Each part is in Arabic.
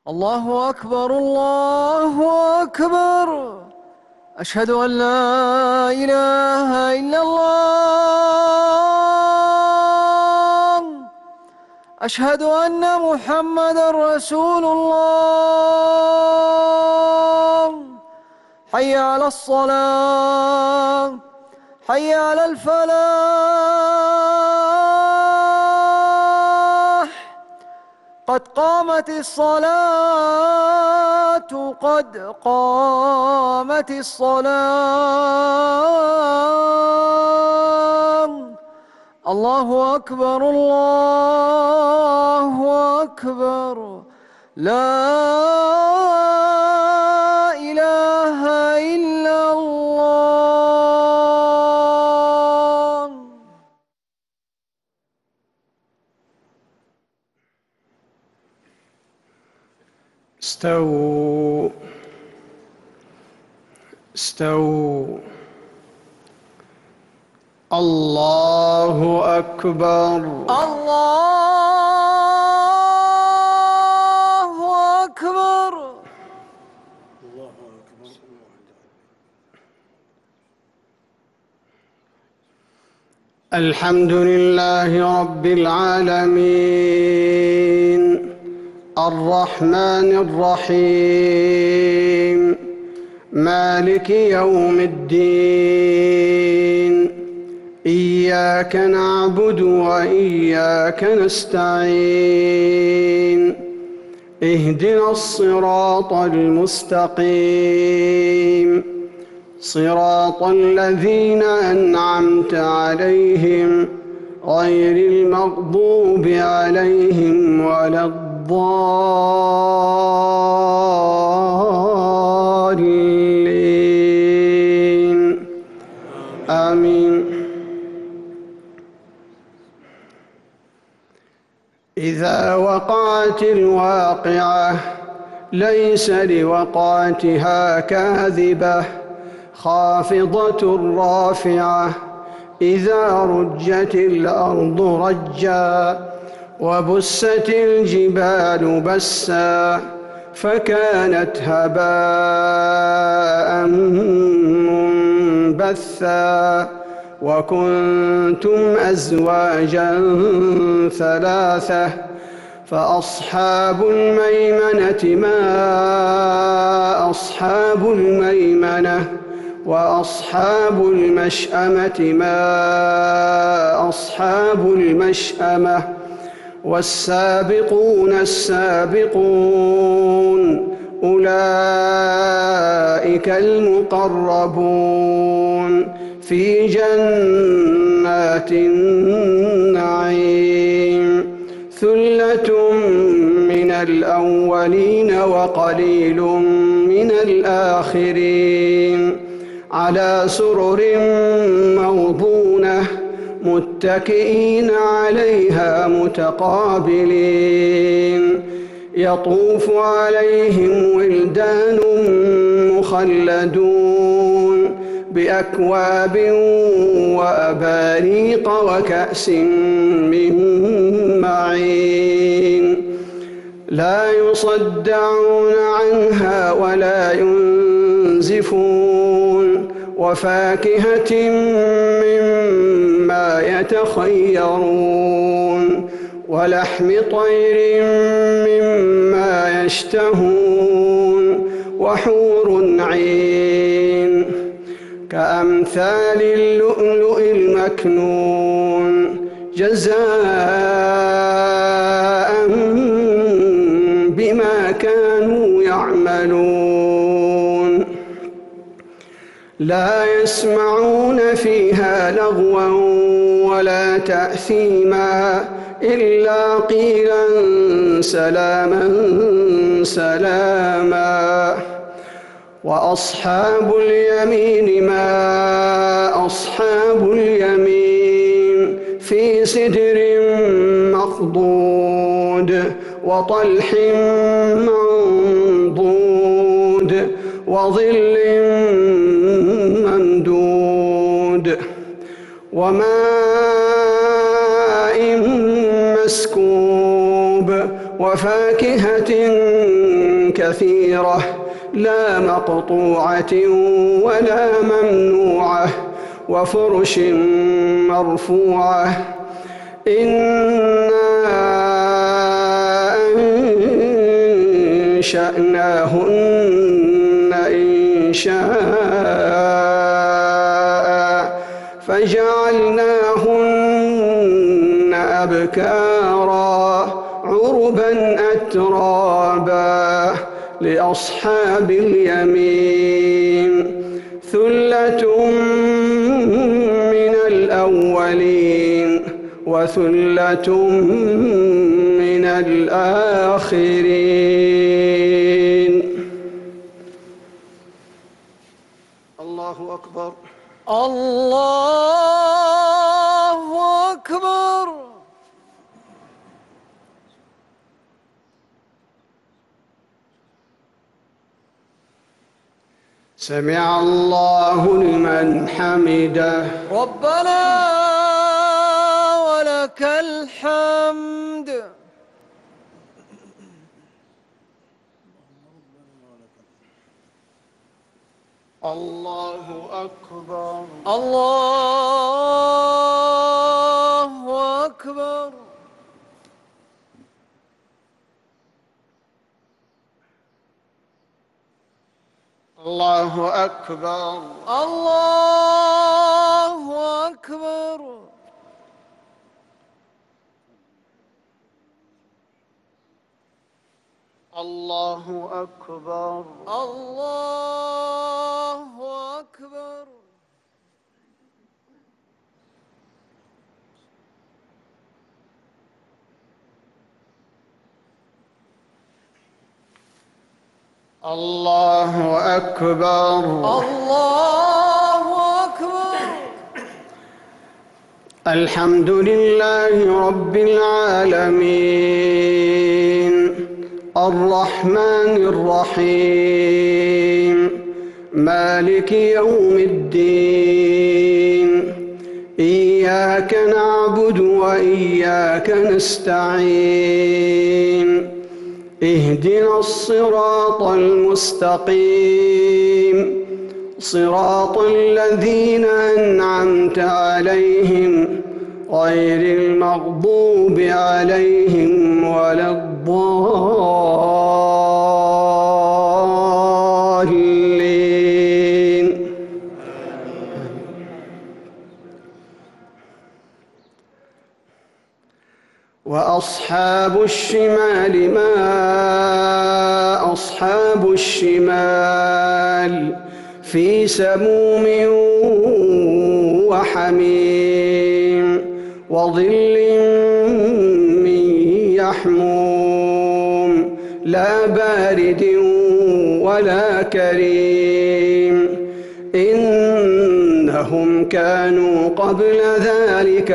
الله أكبر الله أكبر. أشهد أن لا إله إلا الله. أشهد أن محمدًا رسول الله. حي على الصلاة، حي على الفلاح. قد قامت الصلاة، قد قامت الصلاة. الله أكبر الله أكبر. لا إله إلا الله. استووا استووا. الله أكبر الله أكبر. الحمد لله رب العالمين الرحمن الرحيم مالك يوم الدين. إياك نعبد وإياك نستعين. اهدنا الصراط المستقيم، صراط الذين أنعمت عليهم غير المغضوب عليهم ولا الضالين. آمين. إذا وقعت الواقعة ليس لوقعتها كاذبة خافضة رافعة. إذا رجت الأرض رجا وبست الجبال بسا فكانت هباء منبثا. وكنتم أزواجا ثلاثة فأصحاب الميمنة ما أصحاب الميمنة، وأصحاب المشأمة ما أصحاب المشأمة. والسابقون السابقون أولئك المقربون في جنات النعيم. ثلة من الأولين وقليل من الآخرين. على سرر موضونة متكئين عليها متقابلين. يطوف عليهم ولدان مخلدون بأكواب وأباريق وكأس من معين. لا يصدعون عنها ولا ينزفون. وفاكهة مما يتخيرون. ولحم طير مما يشتهون. وحور عين كأمثال اللؤلؤ المكنون جزاء بما كانوا يعملون. لا يسمعون فيها لغوا ولا تأثيما إلا قيلا سلاما سلاما. وأصحاب اليمين ما أصحاب اليمين. في سدر مخضود وطلح منضود وظل ممدود وماء مسكوب وفاكهة كثيرة لا مقطوعة ولا ممنوعة وفرش مرفوعة إنا أنشأناهن إنشاء فجعلناهن أبكارا عربا أترابا لأصحاب اليمين ثلة من الأولين وثلة من الآخرين. الله أكبر. الله أكبر. سمع الله لمن حمده. ربنا ولك الحمد. الله أكبر. الله أكبر. الله أكبر. الله أكبر. الله أكبر. الله أكبر. الله أكبر. الله أكبر. الحمد لله رب العالمين الرحمن الرحيم مالك يوم الدين إياك نعبد وإياك نستعين اهدنا الصراط المستقيم صراط الذين أنعمت عليهم غير المغضوب عليهم ولا الضالين. وأصحاب الشمال ما أصحاب الشمال في سموم وحميم وظل من يحموم لا بارد ولا كريم إنهم كانوا قبل ذلك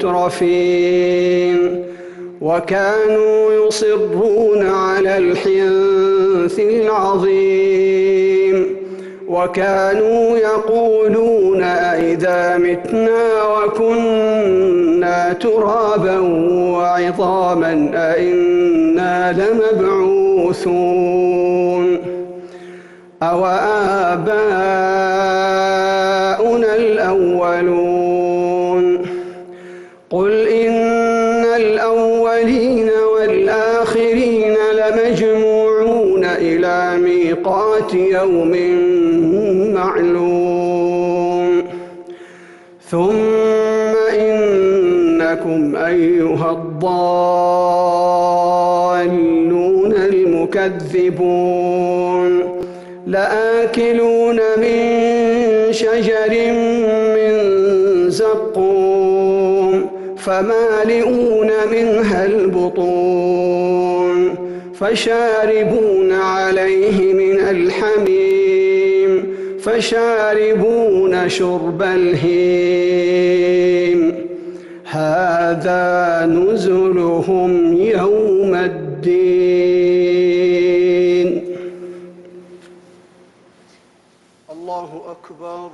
مترفين وكانوا يصرون على الحنث العظيم وكانوا يقولون أئذا متنا وكنا ترابا وعظاما أئنا لمبعوثون أو آباؤنا الأولون قل إن الأولين والآخرين لمجموعون إلى ميقات يوم معلوم ثم إنكم أيها الضالون المكذبون لآكلون من شجر من زقوم فمالئون منها البطون فشاربون عليه من الحميم فشاربون شرب الهيم هذا نزلهم يوم الدين. الله أكبر.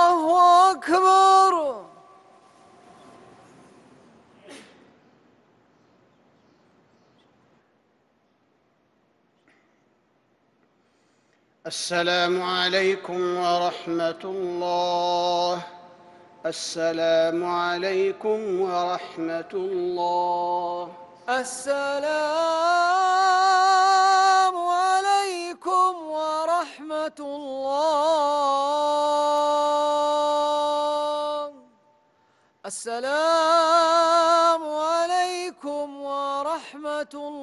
الله أكبر. السلام عليكم ورحمة الله. السلام عليكم ورحمة الله. السلام عليكم ورحمة الله. السلام عليكم ورحمة الله.